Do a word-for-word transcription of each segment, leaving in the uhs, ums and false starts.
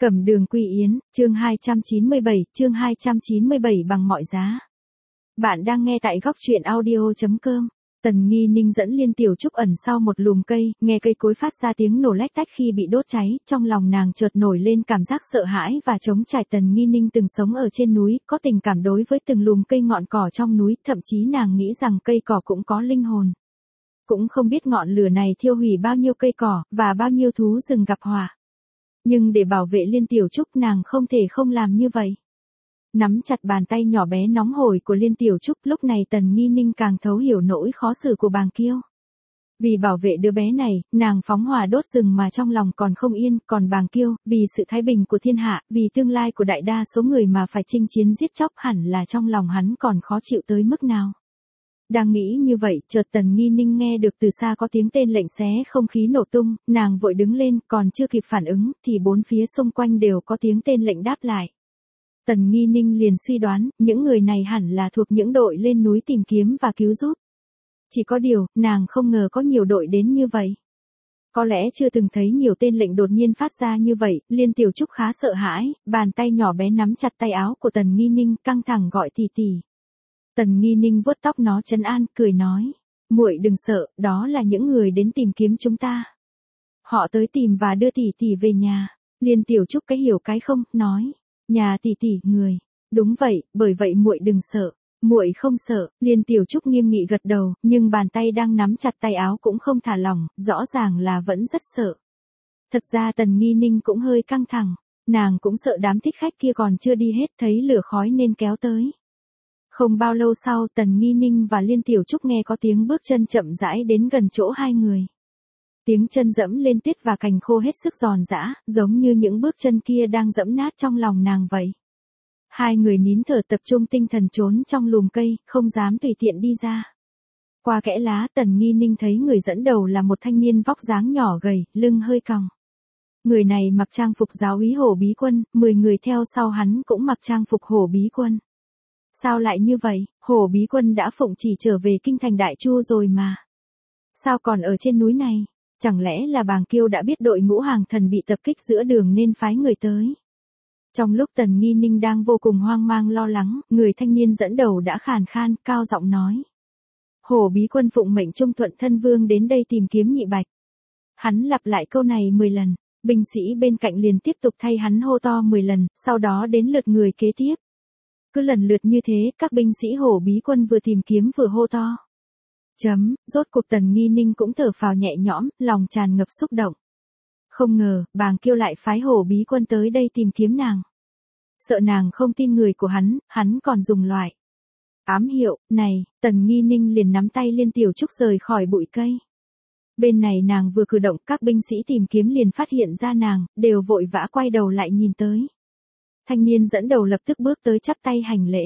Cẩm Đường Quy Yến, chương hai trăm chín mươi bảy, chương hai trăm chín mươi bảy bằng mọi giá. Bạn đang nghe tại góc truyện audio chấm com. Tần Nghi Ninh dẫn Liên Tiểu Trúc ẩn sau một lùm cây, nghe cây cối phát ra tiếng nổ lách tách khi bị đốt cháy, trong lòng nàng chợt nổi lên cảm giác sợ hãi và trống trải. Tần Nghi Ninh từng sống ở trên núi, có tình cảm đối với từng lùm cây ngọn cỏ trong núi, thậm chí nàng nghĩ rằng cây cỏ cũng có linh hồn. Cũng không biết ngọn lửa này thiêu hủy bao nhiêu cây cỏ, và bao nhiêu thú rừng gặp hỏa. Nhưng để bảo vệ Liên Tiểu Trúc nàng không thể không làm như vậy. Nắm chặt bàn tay nhỏ bé nóng hổi của Liên Tiểu Trúc, lúc này Tần Nghi Ninh càng thấu hiểu nỗi khó xử của Bàng Kiêu. Vì bảo vệ đứa bé này, nàng phóng hỏa đốt rừng mà trong lòng còn không yên, còn Bàng Kiêu, vì sự thái bình của thiên hạ, vì tương lai của đại đa số người mà phải chinh chiến giết chóc, hẳn là trong lòng hắn còn khó chịu tới mức nào. Đang nghĩ như vậy, chợt Tần Nghi Ninh nghe được từ xa có tiếng tên lệnh xé không khí nổ tung, nàng vội đứng lên, còn chưa kịp phản ứng, thì bốn phía xung quanh đều có tiếng tên lệnh đáp lại. Tần Nghi Ninh liền suy đoán, những người này hẳn là thuộc những đội lên núi tìm kiếm và cứu giúp. Chỉ có điều, nàng không ngờ có nhiều đội đến như vậy. Có lẽ chưa từng thấy nhiều tên lệnh đột nhiên phát ra như vậy, Liên Tiểu Trúc khá sợ hãi, bàn tay nhỏ bé nắm chặt tay áo của Tần Nghi Ninh, căng thẳng gọi tỷ tỷ. Tần Nghi Ninh vuốt tóc nó trấn an, cười nói, muội đừng sợ, đó là những người đến tìm kiếm chúng ta. Họ tới tìm và đưa tỷ tỷ về nhà. Liên Tiểu Trúc cái hiểu cái không, nói, nhà tỷ tỷ, người. Đúng vậy, bởi vậy muội đừng sợ. Muội không sợ. Liên Tiểu Trúc nghiêm nghị gật đầu, nhưng bàn tay đang nắm chặt tay áo cũng không thả lỏng, rõ ràng là vẫn rất sợ. Thật ra Tần Nghi Ninh cũng hơi căng thẳng, nàng cũng sợ đám thích khách kia còn chưa đi hết, thấy lửa khói nên kéo tới. Không bao lâu sau, Tần Nghi Ninh và Liên Tiểu Trúc nghe có tiếng bước chân chậm rãi đến gần chỗ hai người. Tiếng chân dẫm lên tuyết và cành khô hết sức giòn giã, giống như những bước chân kia đang dẫm nát trong lòng nàng vậy. Hai người nín thở tập trung tinh thần trốn trong lùm cây, không dám tùy tiện đi ra. Qua kẽ lá, Tần Nghi Ninh thấy người dẫn đầu là một thanh niên vóc dáng nhỏ gầy, lưng hơi còng. Người này mặc trang phục giáo úy Hổ Bí Quân, mười người theo sau hắn cũng mặc trang phục Hổ Bí Quân. Sao lại như vậy, Hổ Bí Quân đã phụng chỉ trở về kinh thành Đại Chu rồi mà. Sao còn ở trên núi này? Chẳng lẽ là Bàng Kiêu đã biết đội ngũ hàng thần bị tập kích giữa đường nên phái người tới? Trong lúc Tần Nghi Ninh đang vô cùng hoang mang lo lắng, người thanh niên dẫn đầu đã khàn khan, cao giọng nói. Hổ Bí Quân phụng mệnh trung thuận thân vương đến đây tìm kiếm Nhị Bạch. Hắn lặp lại câu này mười lần, binh sĩ bên cạnh liền tiếp tục thay hắn hô to mười lần, sau đó đến lượt người kế tiếp. Cứ lần lượt như thế, các binh sĩ Hổ Bí Quân vừa tìm kiếm vừa hô to. Chấm, rốt cuộc Tần Nghi Ninh cũng thở phào nhẹ nhõm, lòng tràn ngập xúc động. Không ngờ, Bàng Kiêu lại phái Hổ Bí Quân tới đây tìm kiếm nàng. Sợ nàng không tin người của hắn, hắn còn dùng loại ám hiệu này. Tần Nghi Ninh liền nắm tay Liên Tiểu Trúc rời khỏi bụi cây. Bên này nàng vừa cử động, các binh sĩ tìm kiếm liền phát hiện ra nàng, đều vội vã quay đầu lại nhìn tới. Thanh niên dẫn đầu lập tức bước tới chắp tay hành lễ.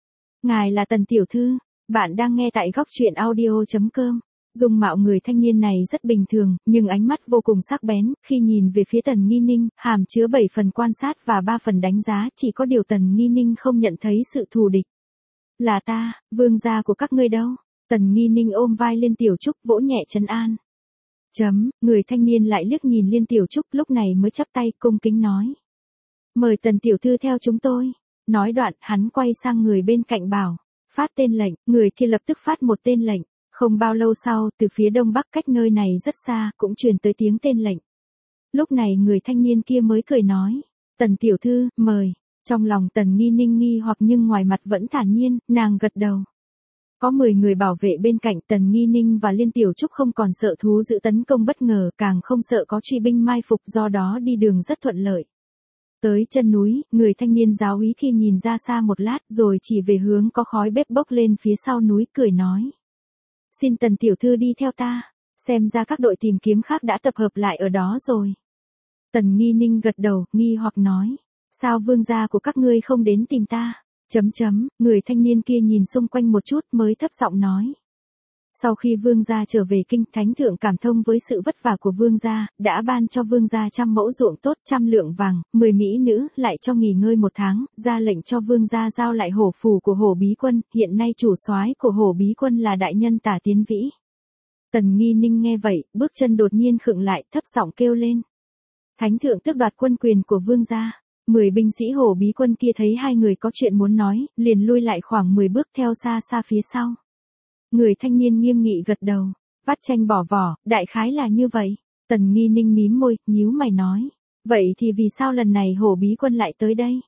Ngài là Tần tiểu thư, bạn đang nghe tại góc truyện audio chấm com. Dung mạo người thanh niên này rất bình thường, nhưng ánh mắt vô cùng sắc bén, khi nhìn về phía Tần Nghi Ninh, hàm chứa bảy phần quan sát và ba phần đánh giá, chỉ có điều Tần Nghi Ninh không nhận thấy sự thù địch. Là ta, vương gia của các ngươi đâu? Tần Nghi Ninh ôm vai Liên Tiểu Trúc vỗ nhẹ trấn an. Chấm, người thanh niên lại liếc nhìn Liên Tiểu Trúc, lúc này mới chắp tay cung kính nói. Mời Tần tiểu thư theo chúng tôi. Nói đoạn, hắn quay sang người bên cạnh bảo, phát tên lệnh, người kia lập tức phát một tên lệnh. Không bao lâu sau, từ phía đông bắc cách nơi này rất xa, cũng truyền tới tiếng tên lệnh. Lúc này người thanh niên kia mới cười nói, Tần tiểu thư, mời. Trong lòng Tần Nghi Ninh nghi hoặc nhưng ngoài mặt vẫn thản nhiên, nàng gật đầu. Có mười người bảo vệ bên cạnh, Tần Nghi Ninh và Liên Tiểu Trúc không còn sợ thú dữ tấn công bất ngờ, càng không sợ có truy binh mai phục, do đó đi đường rất thuận lợi. Tới chân núi, người thanh niên giáo úy khi nhìn ra xa một lát rồi chỉ về hướng có khói bếp bốc lên phía sau núi, cười nói. Xin Tần tiểu thư đi theo ta, xem ra các đội tìm kiếm khác đã tập hợp lại ở đó rồi. Tần Nghi Ninh gật đầu, nghi hoặc nói, sao vương gia của các ngươi không đến tìm ta? Chấm chấm, người thanh niên kia nhìn xung quanh một chút mới thấp giọng nói. Sau khi vương gia trở về kinh, thánh thượng cảm thông với sự vất vả của vương gia, đã ban cho vương gia trăm mẫu ruộng tốt, trăm lượng vàng, mười mỹ nữ, lại cho nghỉ ngơi một tháng, ra lệnh cho vương gia giao lại hổ phù của Hổ Bí Quân, hiện nay chủ soái của Hổ Bí Quân là đại nhân Tả Tiến Vĩ. Tần Nghi Ninh nghe vậy, bước chân đột nhiên khựng lại, thấp giọng kêu lên. Thánh thượng tước đoạt quân quyền của vương gia. Mười binh sĩ hổ bí quân kia thấy hai người có chuyện muốn nói, liền lui lại khoảng mười bước theo xa xa phía sau. Người thanh niên nghiêm nghị gật đầu, vắt chanh bỏ vỏ, đại khái là như vậy. Tần Nghi Ninh mím môi, nhíu mày nói. Vậy thì vì sao lần này hổ bí quân lại tới đây?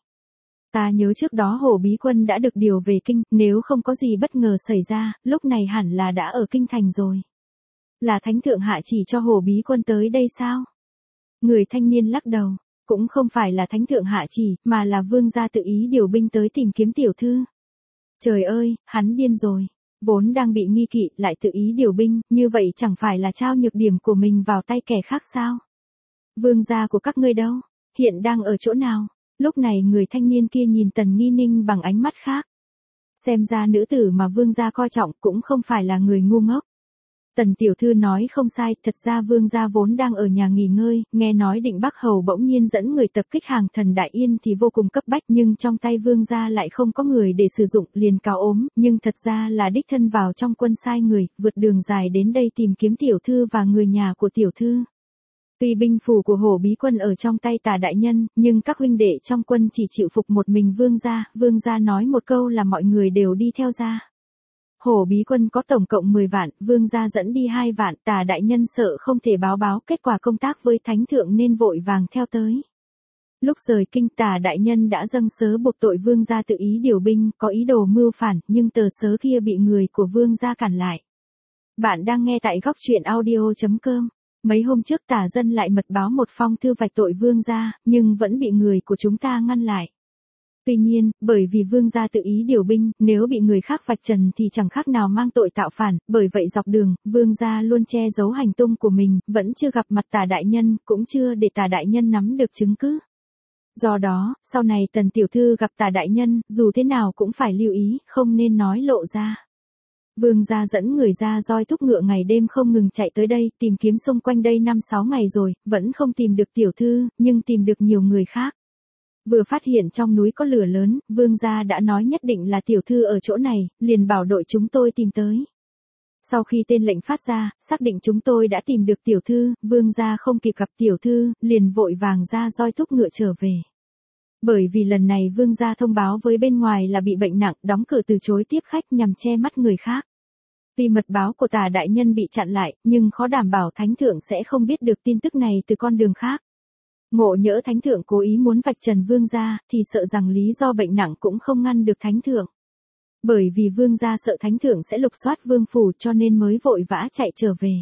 Ta nhớ trước đó hổ bí quân đã được điều về kinh, nếu không có gì bất ngờ xảy ra, lúc này hẳn là đã ở kinh thành rồi. Là thánh thượng hạ chỉ cho hổ bí quân tới đây sao? Người thanh niên lắc đầu, cũng không phải là thánh thượng hạ chỉ, mà là vương gia tự ý điều binh tới tìm kiếm tiểu thư. Trời ơi, hắn điên rồi. Vốn đang bị nghi kỵ, lại tự ý điều binh, như vậy chẳng phải là trao nhược điểm của mình vào tay kẻ khác sao? Vương gia của các ngươi đâu? Hiện đang ở chỗ nào? Lúc này người thanh niên kia nhìn Tần Nghi Ninh bằng ánh mắt khác. Xem ra nữ tử mà vương gia coi trọng cũng không phải là người ngu ngốc. Tần tiểu thư nói không sai, thật ra vương gia vốn đang ở nhà nghỉ ngơi, nghe nói Định Bắc Hầu bỗng nhiên dẫn người tập kích hàng thần Đại Yên thì vô cùng cấp bách, nhưng trong tay vương gia lại không có người để sử dụng, liền cáo ốm, nhưng thật ra là đích thân vào trong quân sai người, vượt đường dài đến đây tìm kiếm tiểu thư và người nhà của tiểu thư. Tuy binh phủ của hổ bí quân ở trong tay Tả đại nhân, nhưng các huynh đệ trong quân chỉ chịu phục một mình vương gia, vương gia nói một câu là mọi người đều đi theo ra. Hổ bí quân có tổng cộng mười vạn, vương gia dẫn đi hai vạn, Tả đại nhân sợ không thể báo báo kết quả công tác với thánh thượng nên vội vàng theo tới. Lúc rời kinh, Tả đại nhân đã dâng sớ buộc tội vương gia tự ý điều binh, có ý đồ mưu phản, nhưng tờ sớ kia bị người của vương gia cản lại. Bạn đang nghe tại góc truyện audio chấm com. Mấy hôm trước Tả dân lại mật báo một phong thư vạch tội vương gia, nhưng vẫn bị người của chúng ta ngăn lại. Tuy nhiên, bởi vì vương gia tự ý điều binh, nếu bị người khác vạch trần thì chẳng khác nào mang tội tạo phản, bởi vậy dọc đường, vương gia luôn che giấu hành tung của mình, vẫn chưa gặp mặt Tả đại nhân, cũng chưa để Tả đại nhân nắm được chứng cứ. Do đó, sau này Tần tiểu thư gặp Tả đại nhân, dù thế nào cũng phải lưu ý, không nên nói lộ ra. Vương gia dẫn người ra roi thúc ngựa ngày đêm không ngừng chạy tới đây, tìm kiếm xung quanh đây năm sáu ngày rồi, vẫn không tìm được tiểu thư, nhưng tìm được nhiều người khác. Vừa phát hiện trong núi có lửa lớn, vương gia đã nói nhất định là tiểu thư ở chỗ này, liền bảo đội chúng tôi tìm tới. Sau khi tên lệnh phát ra, xác định chúng tôi đã tìm được tiểu thư, vương gia không kịp gặp tiểu thư, liền vội vàng ra roi thúc ngựa trở về. Bởi vì lần này vương gia thông báo với bên ngoài là bị bệnh nặng, đóng cửa từ chối tiếp khách nhằm che mắt người khác. Tuy mật báo của Tả đại nhân bị chặn lại, nhưng khó đảm bảo thánh thượng sẽ không biết được tin tức này từ con đường khác. Ngộ nhỡ thánh thượng cố ý muốn vạch trần vương gia, thì sợ rằng lý do bệnh nặng cũng không ngăn được thánh thượng. Bởi vì vương gia sợ thánh thượng sẽ lục soát vương phủ cho nên mới vội vã chạy trở về.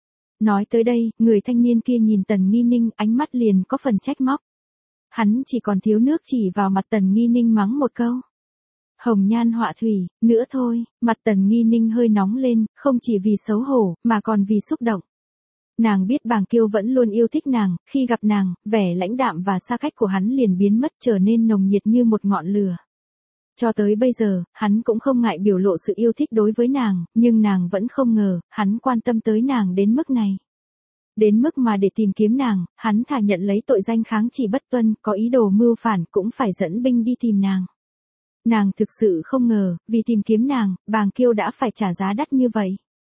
Nói tới đây, người thanh niên kia nhìn Tần Nghi Ninh, ánh mắt liền có phần trách móc. Hắn chỉ còn thiếu nước chỉ vào mặt Tần Nghi Ninh mắng một câu. Hồng nhan họa thủy, nữa thôi, mặt Tần Nghi Ninh hơi nóng lên, không chỉ vì xấu hổ, mà còn vì xúc động. Nàng biết Bàng Kiêu vẫn luôn yêu thích nàng, khi gặp nàng, vẻ lãnh đạm và xa cách của hắn liền biến mất trở nên nồng nhiệt như một ngọn lửa. Cho tới bây giờ, hắn cũng không ngại biểu lộ sự yêu thích đối với nàng, nhưng nàng vẫn không ngờ, hắn quan tâm tới nàng đến mức này. Đến mức mà để tìm kiếm nàng, hắn thà nhận lấy tội danh kháng chỉ bất tuân, có ý đồ mưu phản cũng phải dẫn binh đi tìm nàng. Nàng thực sự không ngờ, vì tìm kiếm nàng, Bàng Kiêu đã phải trả giá đắt như vậy.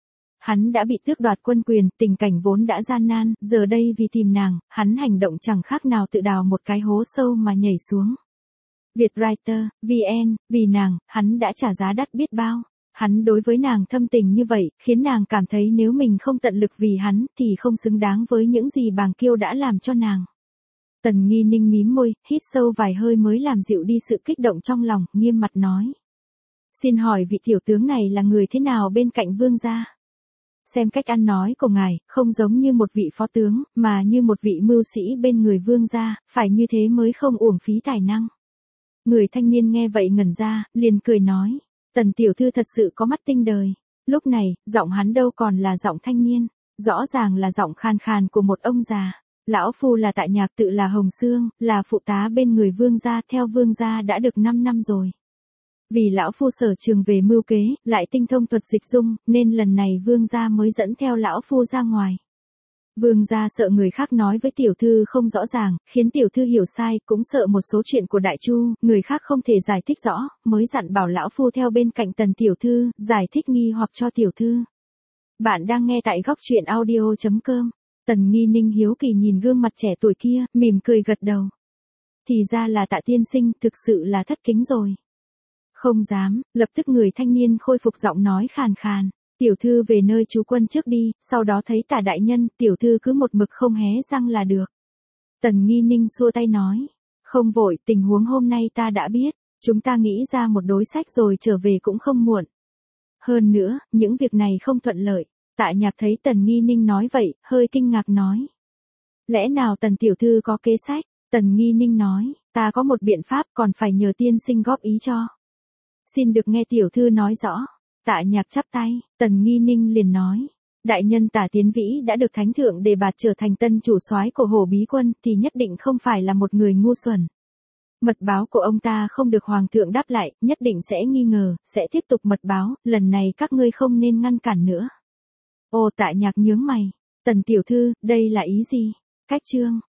Hắn đã bị tước đoạt quân quyền, tình cảnh vốn đã gian nan, giờ đây vì tìm nàng, hắn hành động chẳng khác nào tự đào một cái hố sâu mà nhảy xuống. Vietwriter, vê en, vì nàng, hắn đã trả giá đắt biết bao. Hắn đối với nàng thâm tình như vậy, khiến nàng cảm thấy nếu mình không tận lực vì hắn, thì không xứng đáng với những gì Bàng Kiêu đã làm cho nàng. Tần Nghi Ninh mím môi, hít sâu vài hơi mới làm dịu đi sự kích động trong lòng, nghiêm mặt nói. Xin hỏi vị tiểu tướng này là người thế nào bên cạnh vương gia? Xem cách ăn nói của ngài, không giống như một vị phó tướng, mà như một vị mưu sĩ bên người vương gia, phải như thế mới không uổng phí tài năng. Người thanh niên nghe vậy ngẩn ra, liền cười nói. Tần tiểu thư thật sự có mắt tinh đời. Lúc này, giọng hắn đâu còn là giọng thanh niên, rõ ràng là giọng khàn khàn của một ông già. Lão phu là Tại Nhạc tự là Hồng Sương, là phụ tá bên người vương gia, theo vương gia đã được năm năm rồi. Vì lão phu sở trường về mưu kế, lại tinh thông thuật dịch dung, nên lần này vương gia mới dẫn theo lão phu ra ngoài. Vương gia sợ người khác nói với tiểu thư không rõ ràng, khiến tiểu thư hiểu sai, cũng sợ một số chuyện của Đại Chu, người khác không thể giải thích rõ, mới dặn bảo lão phu theo bên cạnh Tần tiểu thư, giải thích nghi hoặc cho tiểu thư. Bạn đang nghe tại góc truyện audio chấm com. Tần Nghi Ninh hiếu kỳ nhìn gương mặt trẻ tuổi kia, mỉm cười gật đầu. Thì ra là Tạ tiên sinh, thực sự là thất kính rồi. Không dám, lập tức người thanh niên khôi phục giọng nói khàn khàn. Tiểu thư về nơi trú quân trước đi, sau đó thấy Tạ đại nhân, tiểu thư cứ một mực không hé răng là được. Tần Nghi Ninh xua tay nói. Không vội, tình huống hôm nay ta đã biết. Chúng ta nghĩ ra một đối sách rồi trở về cũng không muộn. Hơn nữa, những việc này không thuận lợi. Tạ Nhạc thấy Tần Nghi Ninh nói vậy, hơi kinh ngạc nói. Lẽ nào Tần tiểu thư có kế sách? Tần Nghi Ninh nói, ta có một biện pháp còn phải nhờ tiên sinh góp ý cho. Xin được nghe tiểu thư nói rõ. Tạ Nhạc chắp tay, Tần Nghi Ninh liền nói. Đại nhân Tả Tiến Vĩ đã được thánh thượng đề bạt trở thành tân chủ soái của Hổ Bí quân thì nhất định không phải là một người ngu xuẩn. Mật báo của ông ta không được hoàng thượng đáp lại, nhất định sẽ nghi ngờ, sẽ tiếp tục mật báo, lần này các ngươi không nên ngăn cản nữa. Ồ Tạ Nhạc nhướng mày, Tần tiểu thư, đây là ý gì? Cách chương